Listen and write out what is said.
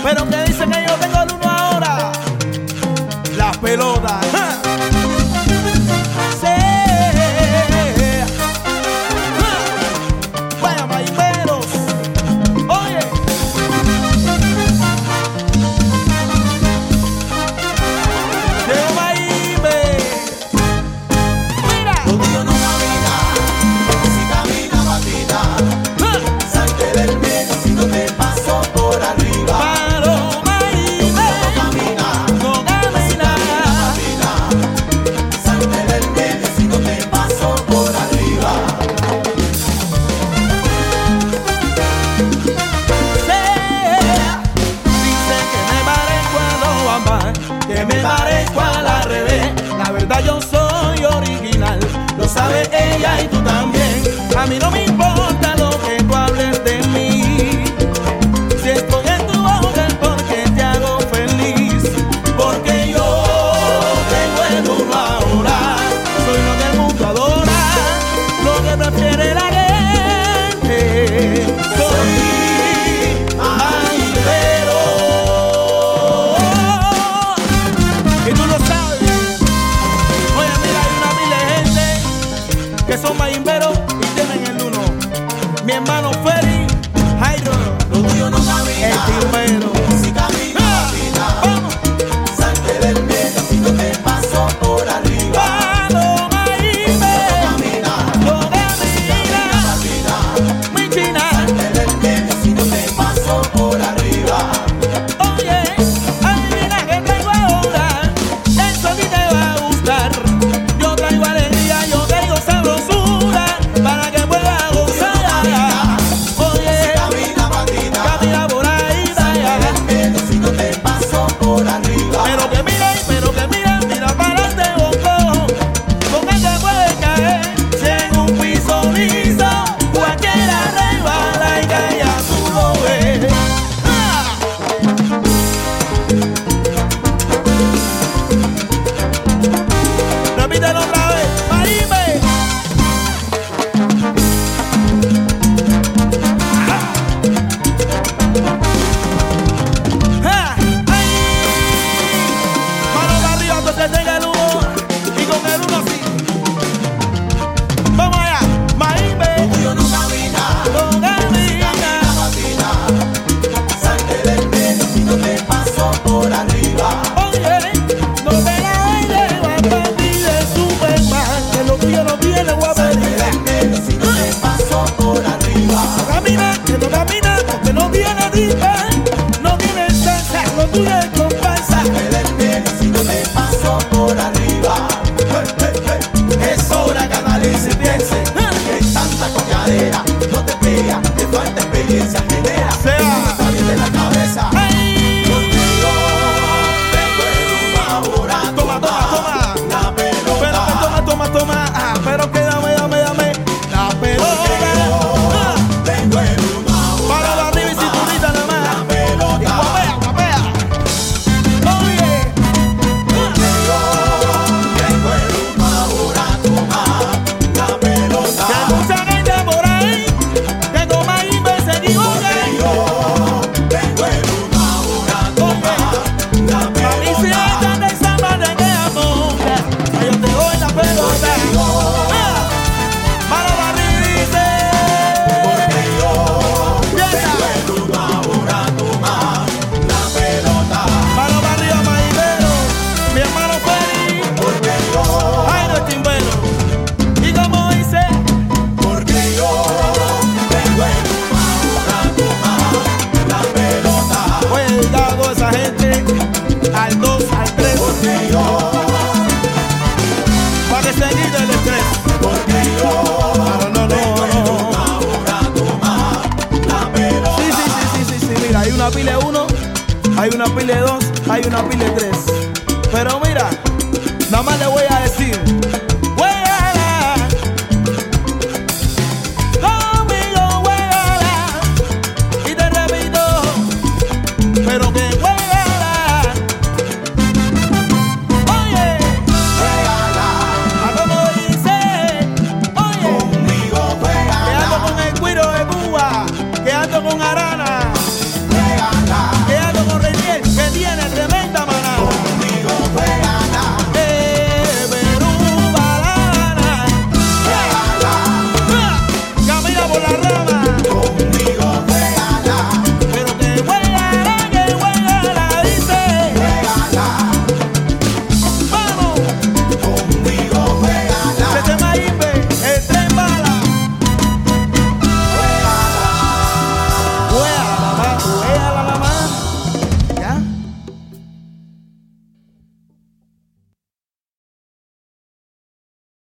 Pero que dice que yo tengo el uno ahora. La pelota. Vaya maimberos. Oye. Llegó Maimbe. Mira. Contigo no camina, si camina batida. Salte del medio si no te paso por arriba. Paro Maimbe. No camina, No camina. salte del medio si no te paso por arriba. Dice que me parezco a Don Juan, que me parezco al revés. La verdad yo soy original, lo sabe ella y tú también. A mí no me importa lo que tú hables de mí. Si estoy en tu boca es porque te hago feliz. Porque yo tengo el uno ahora. Soy lo que el mundo adora, lo que prefiere la gente. Soy maimero. Y tú lo sabes. Oye, mira, hay una pila de gente que son maimberos y tienen el uno. Mi hermano Feli, Jairo, Lo tuyo no el camina, timbero. si camina batida. Salte del medio si no te paso por arriba. Palo Maimbe, Camina, no camina, batida. mi china. Salte del medio si no te paso por arriba. Oye, adivina que traigo ahora, eso a ti te va a gustar. Yo traigo alegría, yo traigo sabrosura, para que puedas gozar. Oye, Camina batida. camina por ahí, vaya. Medio si no te paso por arriba. Pero que mira, mira para adelante, boco. Con ella puede caer, si en un piso liso, cualquiera resbala y cae a tu lo ves. Repítelo otra vez, Maimbe. ¡Ay! Manos arriba, que se tenga el uno. Y con el uno sí. Vamos allá, Maimbe. Yo no camina, No camina. batida. Salte del medio si no te paso por arriba. Oye, no te la vayas, va a partir de Superman. Que lo que yo no tiene, voy a Salte pedir. del medio si no te paso por arriba. No camina, que no camina, porque no tiene diva. No tiene salsa, lo tuyo es comparsa. Salte del medio si no te paso por arriba. Es hora que analice y piense que tanta coñadera no te pega, te falta experiencia, genera. Sea. No está bien de la cabeza. ¡Ay! Porque yo tengo el uno ahora. Toma, toma, toma. La pelota. Pero que toma. Ah, pero que dame. La pelota. Ah, Tengo el uno ahora. para la arriba y cinturita nada más. La pelota. Y guapea. Oye. Tengo el uno ahora, toma la pelota. Que hay mucha gente por ahí que con Maimbe se equivoca. Yo tengo el uno ahora, toma la Mami, si pelota. esta de samba te queda monja, yo te doy la pelota. Ah, mano para arriba y dice. Porque yo Piensa. tengo el uno ahora, toma la pelota. Mano para arriba, Maimero, mi hermano Feli, Porque yo, ay no es timbero. Y como dice, porque yo tengo el uno ahora, toma la pelota. voy a dedicar a toda esa gente al 2, al 3, Porque yo, para que se quite el estrés. porque yo No. ahora toma la pelota. Sí, mira, hay una pila de 1, hay una pila de 2, hay una pila de 3. Pero mira,